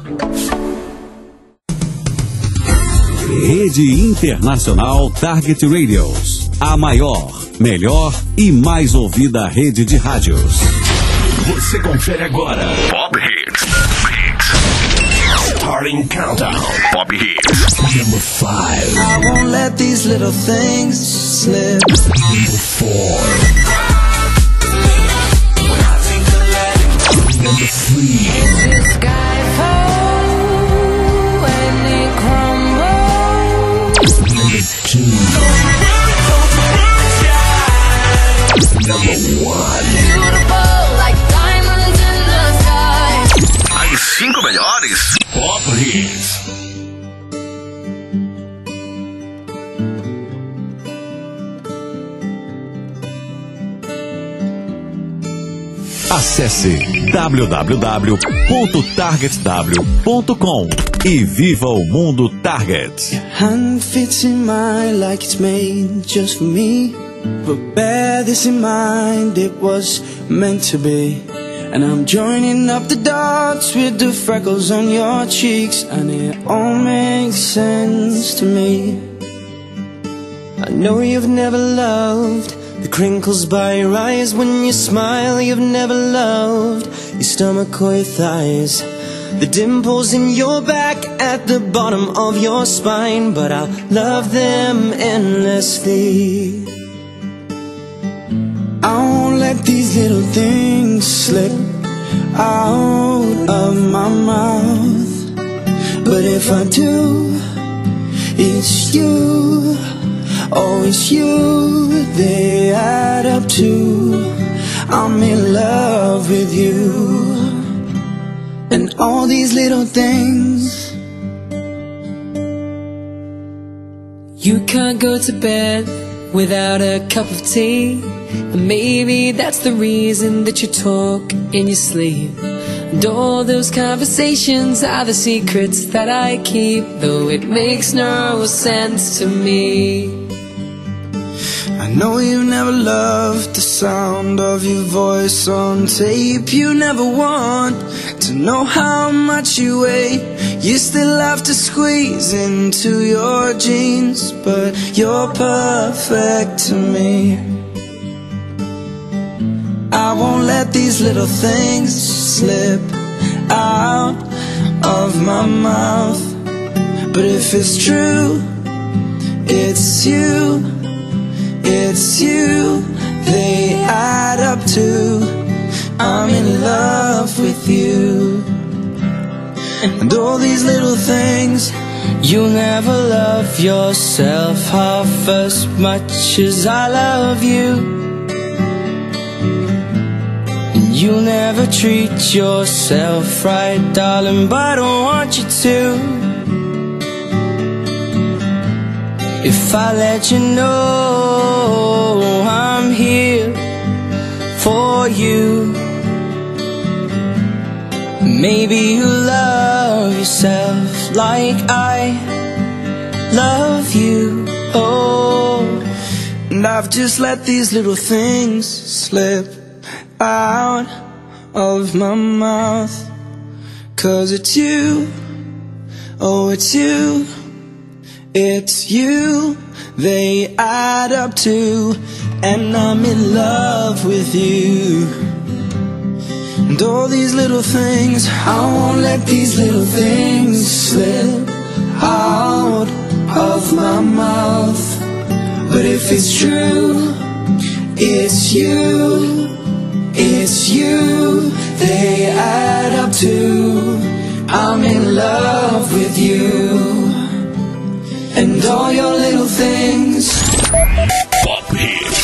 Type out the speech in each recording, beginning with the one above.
Rede Internacional Target Radios. A maior, melhor e mais ouvida rede de rádios. Você confere agora Pop Hits. Starting Countdown. Pop Hits. Number 5. I won't let these little things slip. Number 4. Number 3. The sky falls when it crumbles. Number 2. Number 1. Beautiful like diamonds in the sky. As 5 melhores Pop Hits. Acesse www.targetw.com e viva o mundo Target. Hand fits in mine like it's made just for me. But bear this in mind, it was meant to be. And I'm joining up the dots with the freckles on your cheeks, and it all makes sense to me. I know you've never loved the crinkles by your eyes when you smile. You've never loved your stomach or your thighs, the dimples in your back at the bottom of your spine. But I'll love them endlessly. I won't let these little things slip out of my mouth. But if I do, it's you. Oh, it's you they add up to. I'm in love with you. And all these little things. You can't go to bed without a cup of tea, and maybe that's the reason that you talk in your sleep. And all those conversations are the secrets that I keep, though it makes no sense to me. I know you never loved the sound of your voice on tape. You never want to know how much you weigh. You still have to squeeze into your jeans, but you're perfect to me. I won't let these little things slip out of my mouth. But if it's true, it's you. It's you they add up to. I'm in love with you. And all these little things. You'll never love yourself half as much as I love you. And you'll never treat yourself right, darling, but I don't want you to. If I let you know I'm here for you, maybe you love yourself like I love you. Oh, and I've just let these little things slip out of my mouth. 'Cause it's you, oh it's you. It's you they add up to, and I'm in love with you. And all these little things, I won't let these little things slip out of my mouth. But if it's true, it's you. It's you they add up to. I'm in love with you. And all your little things. Pop Hits.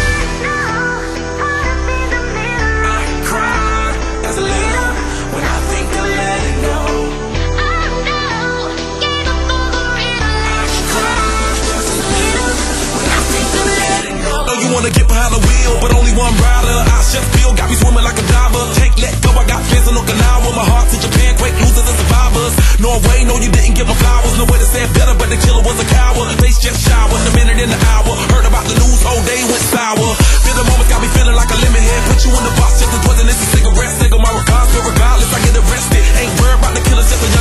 Wanna get behind the wheel, but only one rider. I just feel got me swimming like a diver. Can't let go, I got fans in Okinawa. My heart's in Japan, quake losers and survivors. Norway, no you didn't give my flowers. No way to say it better, but the killer was a coward. Face just showered, a minute in the hour. Heard about the news, whole day went sour. Feel the moments got me feeling like a lemon head. Put you in the box, just as poison, it's a cigarette. Single my regards, but regardless I get arrested. Ain't worried about the killer, just a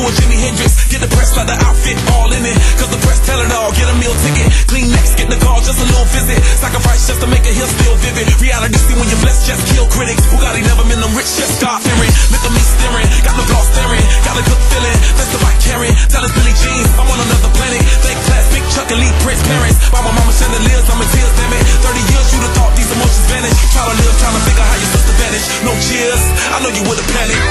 to a Jimi Hendrix. Get the press like the outfit, all in it. Cause the press tell it all, get a meal ticket. Clean next, get in the car, just a little visit. Sacrifice just to make a hill still vivid. Reality see when you're blessed, just kill critics. Bugatti never been them rich, just start fearing. Look at me staring, got the gloss staring. Got a good feeling, that's the bike carrying. Tell us Billie Jean, I'm on another planet. Think class, big Chuck, elite Prince parents. By my mama chandeliers, I'm in tears, damn it. 30 years, you'd have thought these emotions vanish. Try to live, trying to figure how your sister vanished. No cheers, I know you would've panicked.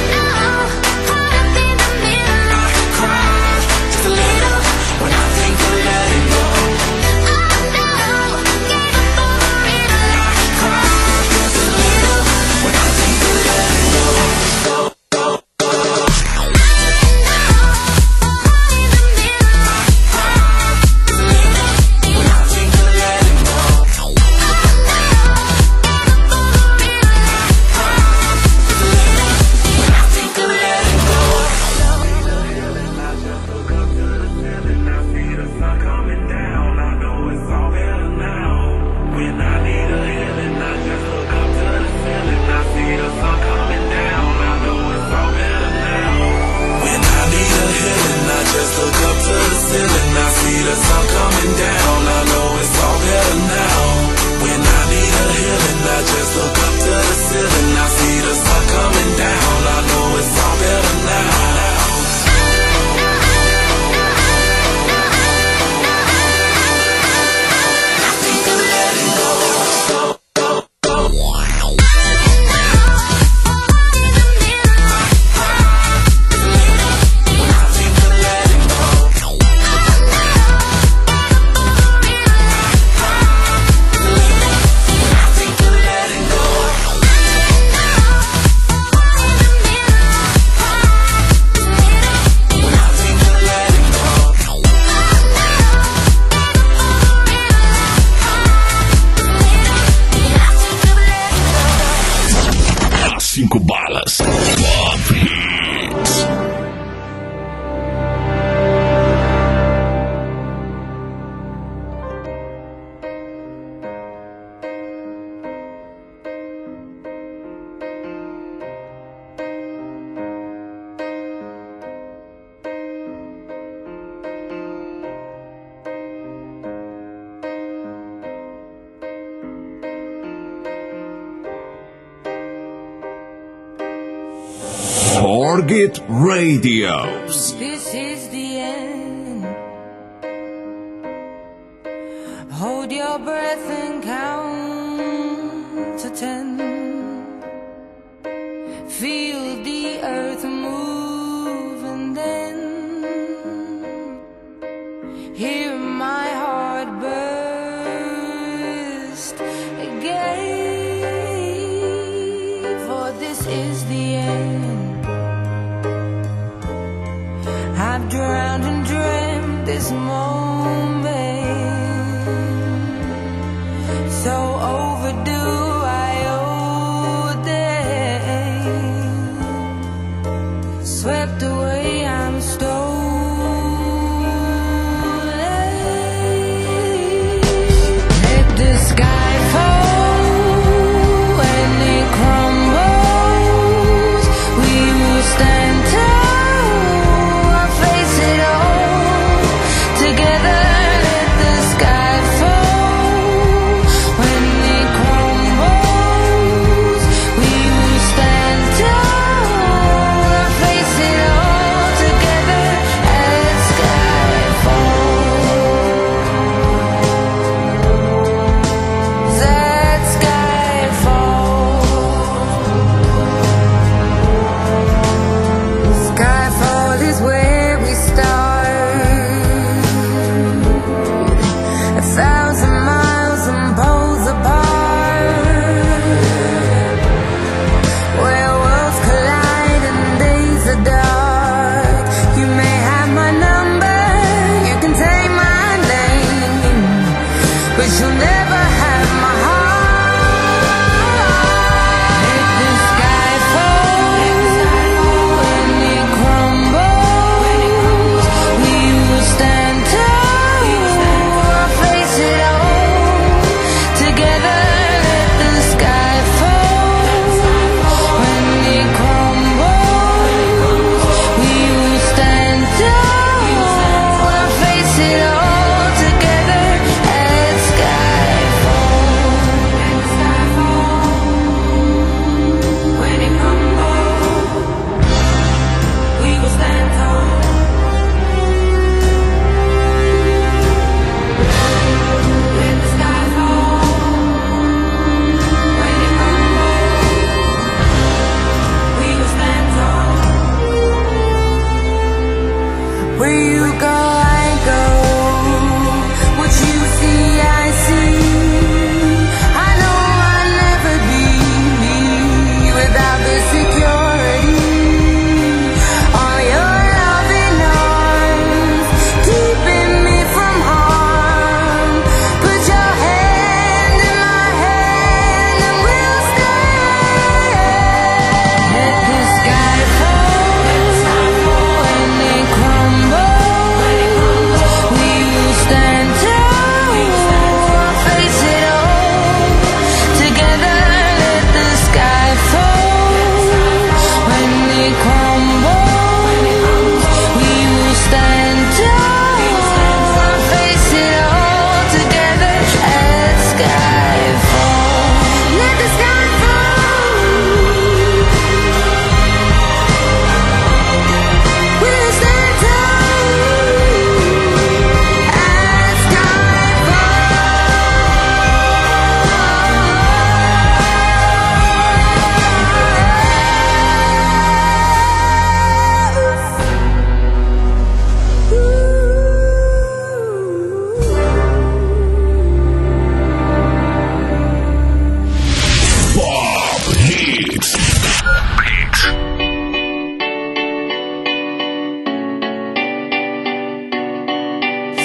Target Radio. This is the end. Hold your breath and count to 10. Feel the earth move and then hear my heart burst again. For this is the end. I've drowned and dreamt this moment, so overdue I owe them. Swept away, I'm stolen. Let the sky fall and it crumbles. We will stand tall.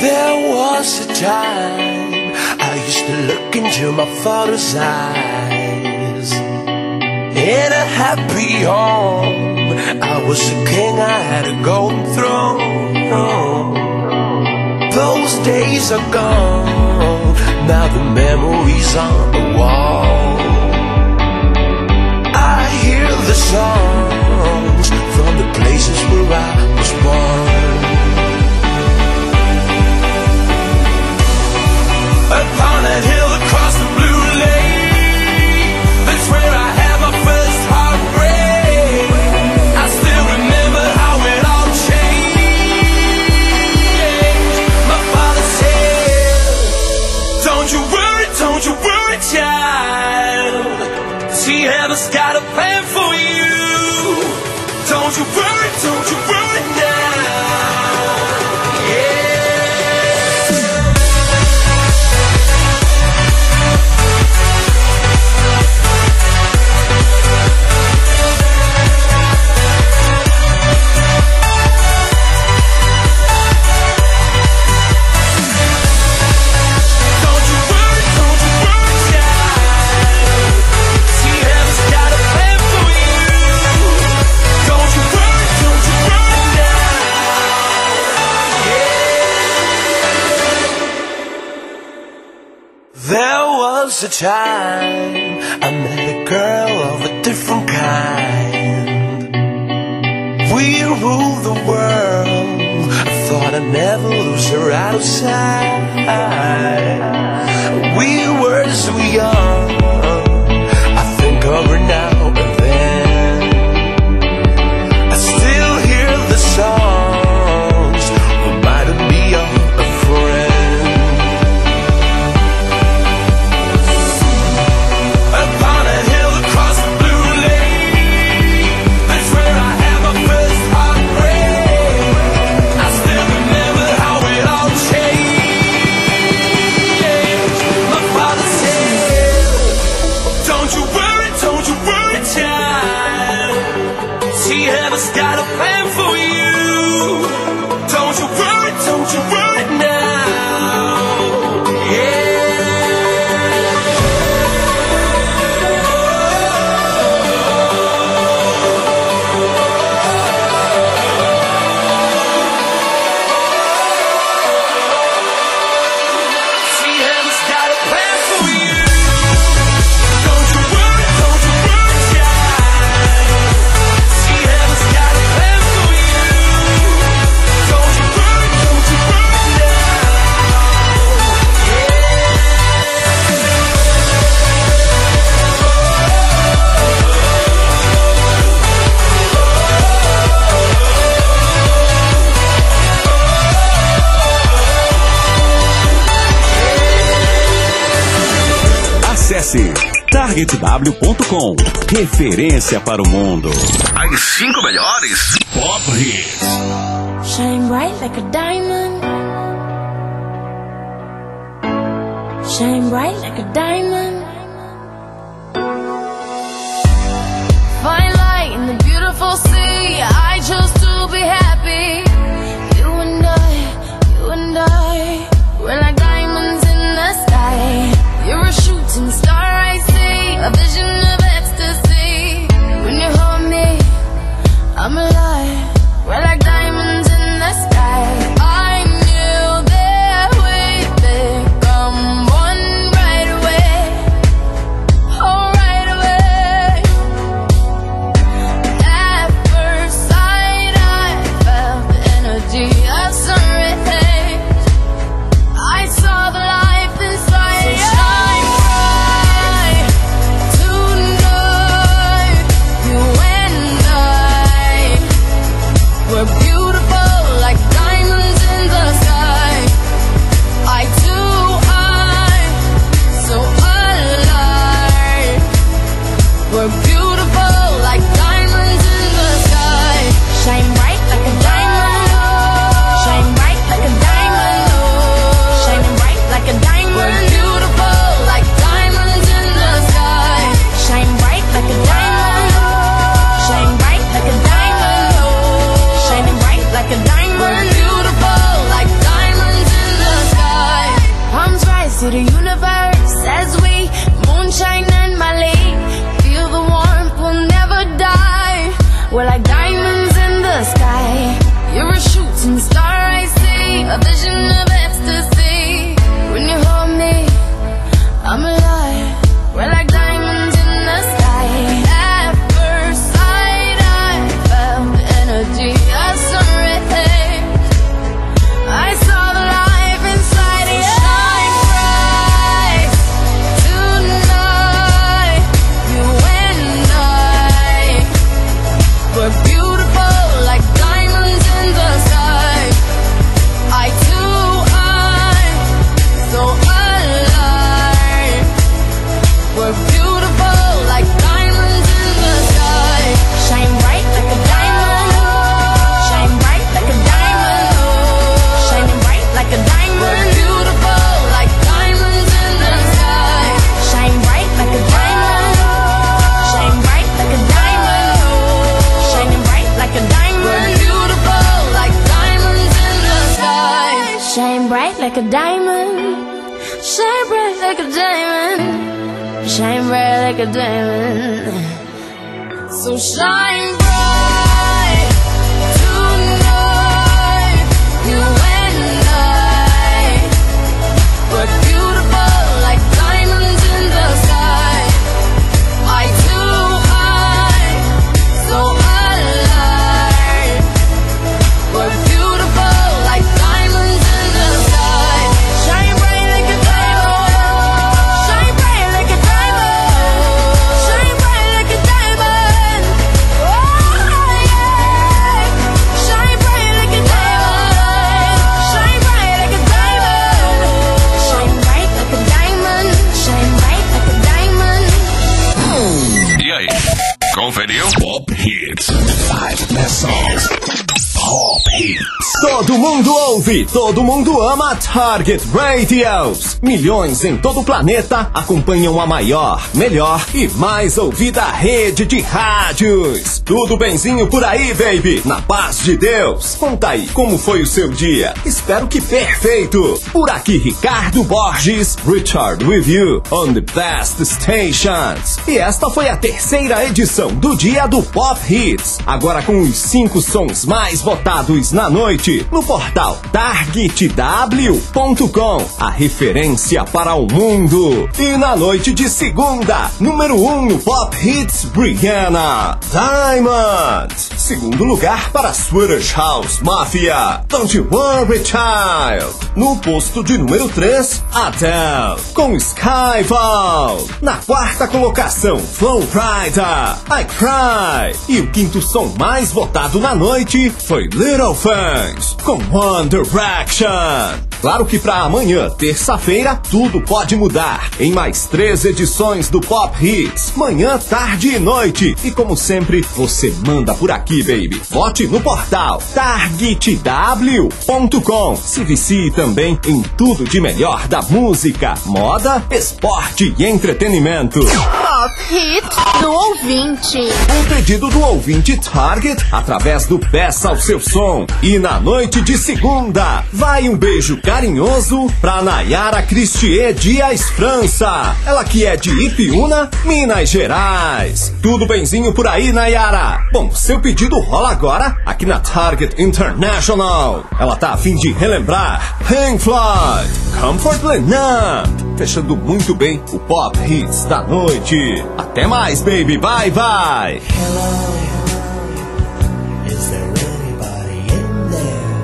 There was a time I used to look into my father's eyes. In a happy home, I was a king, I had a golden throne. Those days are gone, now the memories on the wall. I hear the songs from the places where I was born. Upon a hill across the blue lake, that's where I had my first heartbreak. I still remember how it all changed. My father said, don't you worry, child. See, heaven's got a plan for you. Don't you worry now. Yeah. A time I met a girl of a different kind. We ruled the world. I thought I'd never lose her out of sight. We were so young. I think of her now and then. I still hear the songs reminding me of a friend. Got a plan for you. Don't you worry now. See, heaven's got a plan for you. Don't you worry, child. See, heaven's got a plan for you. Don't you worry now. Acesse targetw.com. Referência para o mundo. As 5 melhores Pop Hits. Shine bright like a diamond. Shine bright like a diamond. Fine light in the beautiful sea. I chose to be happy. You and I, we're like diamonds in the sky. You're a shooting star, I see, a vision of ecstasy. When you hold me, I'm alive. We're like diamonds in the sky. I knew that we'd become one right away. bright like a diamond, shine bright like a diamond, shine bright like a diamond. So shine bright tonight, you and I, we're beautiful like diamonds in the sky. I too high, so alive, we're beautiful like diamonds in the sky. Shine bright like a diamond, shine bright like a diamond, shine bright like a diamond. Oh yeah, shine bright like a diamond, shine bright like a diamond, shine bright like a diamond, shine bright like a diamond. E aí, conferiu? Pop Hits. 5 best songs. Pop Hits. Todo mundo ouve, todo mundo ama Target Radios. Milhões em todo o planeta acompanham a maior, melhor e mais ouvida rede de rádios. Tudo benzinho por aí, baby? Na paz de Deus. Conta aí, como foi o seu dia? Espero que perfeito. Por aqui, Ricardo Borges, Richard with you on the best stations. E esta foi a terceira edição do Dia do Pop Hits. Agora com os 5 sons mais votados na noite no portal targetw.com, a referência para o mundo. E na noite de segunda, número 1 no Pop Hits, Rihanna, Diamond. Segundo lugar para Swedish House Mafia, Don't You Worry Child. No posto de número 3, Adele com Skyfall. Na quarta colocação, Flow Rider, I Cry. E o quinto som mais votado na noite foi Little Things com One Direction. Claro que para amanhã, terça-feira, tudo pode mudar. Em mais 3 edições do Pop Hits, manhã, tarde e noite. E como sempre, você manda por aqui, baby. Vote no portal targetw.com. Se vicie também em tudo de melhor da música, moda, esporte e entretenimento. Pop Hits do ouvinte. Um pedido do ouvinte Target através do Peça ao Seu Som. E na noite de segunda, vai um beijo carinhoso pra Nayara Cristier Dias França. Ela que é de Ipiúna, Minas Gerais. Tudo benzinho por aí, Nayara? Bom, seu pedido rola agora aqui na Target International. Ela tá a fim de relembrar Pink Floyd, Comfortably Numb. Fechando muito bem o Pop Hits da noite. Até mais, baby. Bye, bye. Hello, is there anybody in there?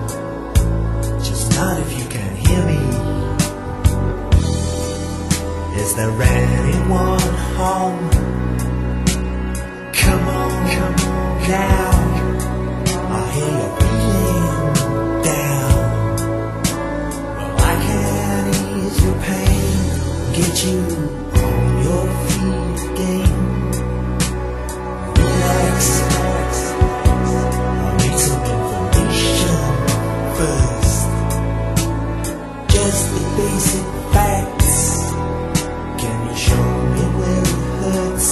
Just not if you can hear me. Is there anyone home? Come on down. I hear you feeling down. Well, I can ease your pain, get you on your feet again. Relax. I need some information first. Just the basic facts. Can you show me where it hurts?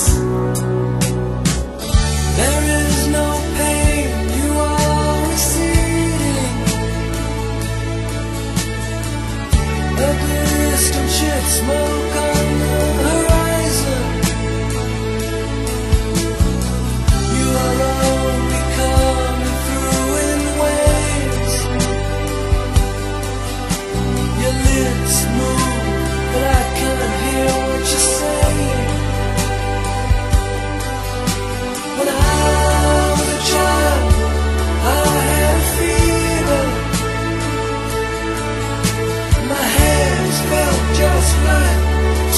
There is no pain, you are receding. A distant ship, smoke on the horizon. You are only coming through in waves. Your lips move, but I can't hear what you're saying. When I was a child, I had a fever. My hands felt just like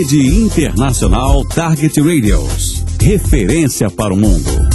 Rede Internacional Target Radios. Referência para o mundo.